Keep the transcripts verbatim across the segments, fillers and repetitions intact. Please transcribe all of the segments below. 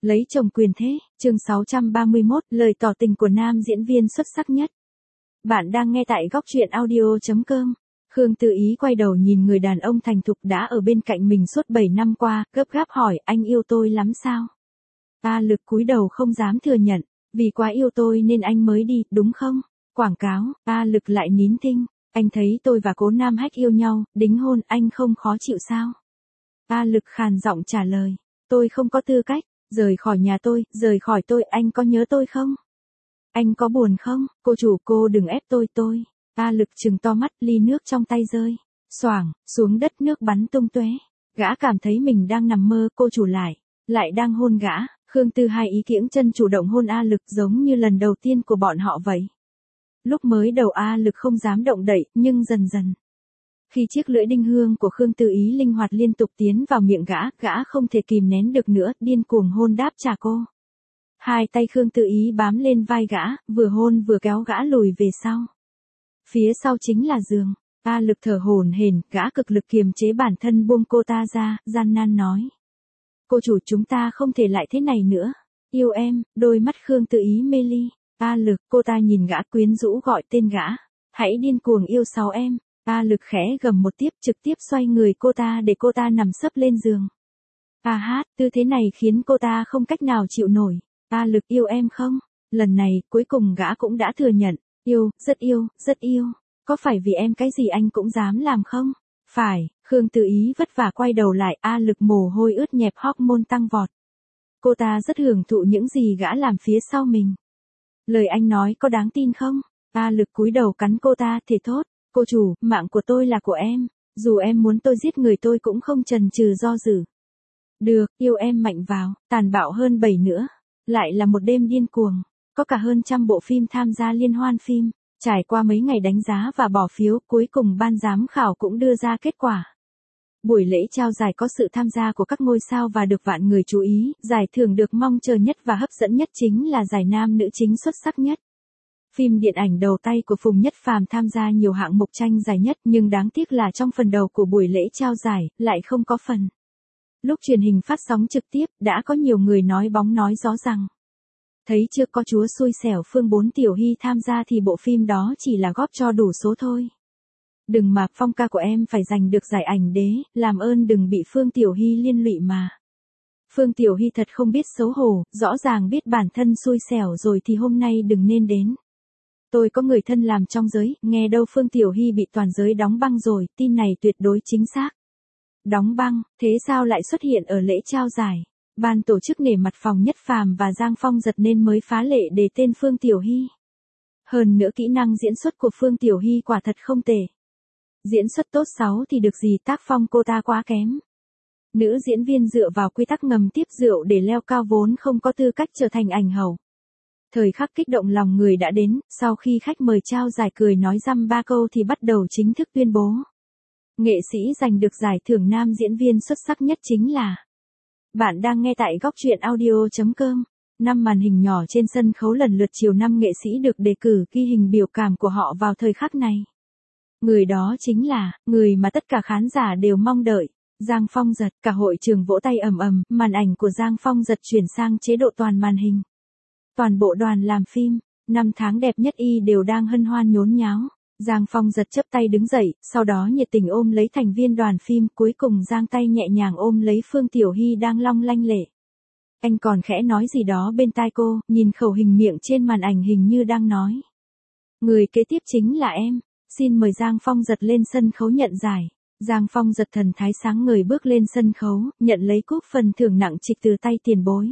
Lấy chồng quyền thế, chương sáu trăm ba mươi mốt, lời tỏ tình của nam diễn viên xuất sắc nhất. Bạn đang nghe tại góc truyện audio chấm com. Khương Tư Ý quay đầu nhìn người đàn ông thành thục đã ở bên cạnh mình suốt bảy năm qua, gấp gáp hỏi, anh yêu tôi lắm sao? A Lực cúi đầu không dám thừa nhận, vì quá yêu tôi nên anh mới đi, đúng không? Quảng cáo, A Lực lại nín thinh, anh thấy tôi và Cố Nam Hách yêu nhau, đính hôn, anh không khó chịu sao? A Lực khàn giọng trả lời, tôi không có tư cách. Rời khỏi nhà tôi, rời khỏi tôi, anh có nhớ tôi không? Anh có buồn không? Cô chủ, cô đừng ép tôi, tôi. A Lực trừng to mắt, ly nước trong tay rơi. Xoảng, xuống đất nước bắn tung tóe. Gã cảm thấy mình đang nằm mơ, cô chủ lại, lại đang hôn gã. Khương Tư Hai ý kiễng chân chủ động hôn A Lực giống như lần đầu tiên của bọn họ vậy. Lúc mới đầu A Lực không dám động đậy, nhưng dần dần. Khi chiếc lưỡi đinh hương của Khương Tư Ý linh hoạt liên tục tiến vào miệng gã, gã không thể kìm nén được nữa, điên cuồng hôn đáp trả cô. Hai tay Khương Tư Ý bám lên vai gã, vừa hôn vừa kéo gã lùi về sau. Phía sau chính là giường. A Lực thở hổn hển, gã cực lực kiềm chế bản thân buông cô ta ra, gian nan nói. Cô chủ, chúng ta không thể lại thế này nữa. Yêu em, đôi mắt Khương Tư Ý mê ly. A Lực, cô ta nhìn gã quyến rũ gọi tên gã. Hãy điên cuồng yêu sáu em. A Lực khẽ gầm một tiếp trực tiếp xoay người cô ta để cô ta nằm sấp lên giường. A hát, tư thế này khiến cô ta không cách nào chịu nổi. A Lực yêu em không? Lần này, cuối cùng gã cũng đã thừa nhận. Yêu, rất yêu, rất yêu. Có phải vì em cái gì anh cũng dám làm không? Phải, Khương Tư Ý vất vả quay đầu lại, A Lực mồ hôi ướt nhẹp hormone tăng vọt. Cô ta rất hưởng thụ những gì gã làm phía sau mình. Lời anh nói có đáng tin không? A Lực cúi đầu cắn cô ta, thề thốt. Cô chủ, mạng của tôi là của em, dù em muốn tôi giết người tôi cũng không chần chừ do dự. Được, yêu em mạnh vào, tàn bạo hơn bảy nữa. Lại là một đêm điên cuồng, có cả hơn trăm bộ phim tham gia liên hoan phim, trải qua mấy ngày đánh giá và bỏ phiếu, cuối cùng ban giám khảo cũng đưa ra kết quả. Buổi lễ trao giải có sự tham gia của các ngôi sao và được vạn người chú ý, giải thưởng được mong chờ nhất và hấp dẫn nhất chính là giải nam nữ chính xuất sắc nhất. Phim điện ảnh đầu tay của Phùng Nhất Phàm tham gia nhiều hạng mục tranh giải nhất nhưng đáng tiếc là trong phần đầu của buổi lễ trao giải, lại không có phần. Lúc truyền hình phát sóng trực tiếp, đã có nhiều người nói bóng nói gió rằng. Thấy chưa, có chúa xui xẻo Phương Bốn Tiểu Hy tham gia thì bộ phim đó chỉ là góp cho đủ số thôi. Đừng mà, phong ca của em phải giành được giải ảnh đế, làm ơn đừng bị Phương Tiểu Hy liên lụy mà. Phương Tiểu Hy thật không biết xấu hổ, rõ ràng biết bản thân xui xẻo rồi thì hôm nay đừng nên đến. Tôi có người thân làm trong giới, nghe đâu Phương Tiểu Hy bị toàn giới đóng băng rồi, tin này tuyệt đối chính xác. Đóng băng, thế sao lại xuất hiện ở lễ trao giải? Ban tổ chức nể mặt Phòng Nhất Phàm và Giang Phong Giật nên mới phá lệ đề tên Phương Tiểu Hy. Hơn nữa kỹ năng diễn xuất của Phương Tiểu Hy quả thật không tệ. Diễn xuất tốt sáu thì được gì, tác phong cô ta quá kém. Nữ diễn viên dựa vào quy tắc ngầm tiếp rượu để leo cao vốn không có tư cách trở thành ảnh hậu. Thời khắc kích động lòng người đã đến, sau khi khách mời trao giải cười nói dăm ba câu thì bắt đầu chính thức tuyên bố. Nghệ sĩ giành được giải thưởng nam diễn viên xuất sắc nhất chính là. Bạn đang nghe tại góc truyện audio chấm com. Năm màn hình nhỏ trên sân khấu lần lượt chiều năm nghệ sĩ được đề cử ghi hình biểu cảm của họ vào thời khắc này. Người đó chính là, người mà tất cả khán giả đều mong đợi. Giang Phong Giật, cả hội trường vỗ tay ầm ầm, màn ảnh của Giang Phong Giật chuyển sang chế độ toàn màn hình. Toàn bộ đoàn làm phim, năm tháng đẹp nhất y đều đang hân hoan nhốn nháo. Giang Phong Giật chấp tay đứng dậy, sau đó nhiệt tình ôm lấy thành viên đoàn phim, cuối cùng giang tay nhẹ nhàng ôm lấy Phương Tiểu Hy đang long lanh lệ. Anh còn khẽ nói gì đó bên tai cô, nhìn khẩu hình miệng trên màn ảnh hình như đang nói. Người kế tiếp chính là em, xin mời Giang Phong Giật lên sân khấu nhận giải. Giang Phong Giật thần thái sáng ngời bước lên sân khấu, nhận lấy cúp phần thưởng nặng trịch từ tay tiền bối.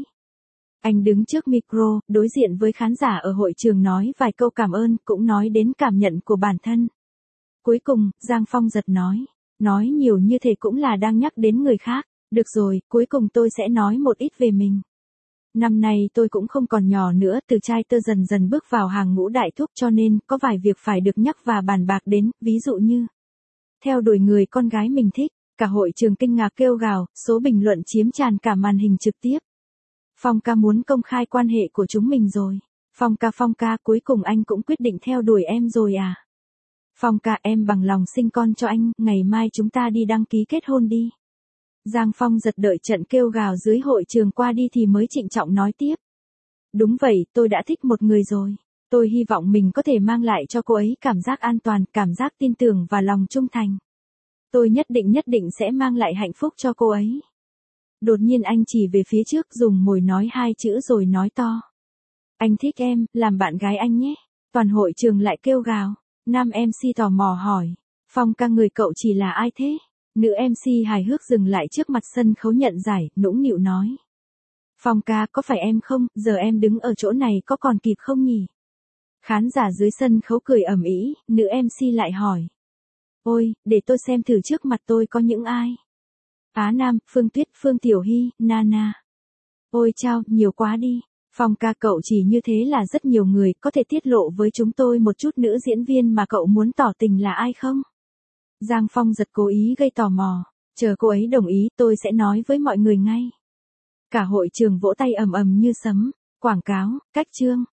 Anh đứng trước micro, đối diện với khán giả ở hội trường nói vài câu cảm ơn, cũng nói đến cảm nhận của bản thân. Cuối cùng, Giang Phong Giật nói, nói nhiều như thế cũng là đang nhắc đến người khác. Được rồi, cuối cùng tôi sẽ nói một ít về mình. Năm nay tôi cũng không còn nhỏ nữa, từ trai tơ dần dần bước vào hàng ngũ đại thúc cho nên có vài việc phải được nhắc và bàn bạc đến, ví dụ như theo đuổi người con gái mình thích. Cả hội trường kinh ngạc kêu gào, số bình luận chiếm tràn cả màn hình trực tiếp. Phong ca muốn công khai quan hệ của chúng mình rồi. Phong ca Phong ca cuối cùng anh cũng quyết định theo đuổi em rồi à. Phong ca em bằng lòng sinh con cho anh, ngày mai chúng ta đi đăng ký kết hôn đi. Giang Phong giật đợi trận kêu gào dưới hội trường qua đi thì mới trịnh trọng nói tiếp. Đúng vậy, tôi đã thích một người rồi. Tôi hy vọng mình có thể mang lại cho cô ấy cảm giác an toàn, cảm giác tin tưởng và lòng trung thành. Tôi nhất định nhất định sẽ mang lại hạnh phúc cho cô ấy. Đột nhiên anh chỉ về phía trước dùng môi nói hai chữ rồi nói to. Anh thích em, làm bạn gái anh nhé. Toàn hội trường lại kêu gào. Nam em xê tò mò hỏi. Phong ca người cậu chỉ là ai thế? Nữ em xê hài hước dừng lại trước mặt sân khấu nhận giải, nũng nịu nói. Phong ca, có phải em không, giờ em đứng ở chỗ này có còn kịp không nhỉ? Khán giả dưới sân khấu cười ầm ĩ, nữ em xê lại hỏi. Ôi, để tôi xem thử trước mặt tôi có những ai. Á Nam, Phương Tuyết, Phương Tiểu Hy, Nana. Ôi chao, nhiều quá đi. Phong ca cậu chỉ như thế là rất nhiều người, có thể tiết lộ với chúng tôi một chút nữ diễn viên mà cậu muốn tỏ tình là ai không? Giang Phong giật cố ý gây tò mò. Chờ cô ấy đồng ý tôi sẽ nói với mọi người ngay. Cả hội trường vỗ tay ầm ầm như sấm. Quảng cáo, cách chương.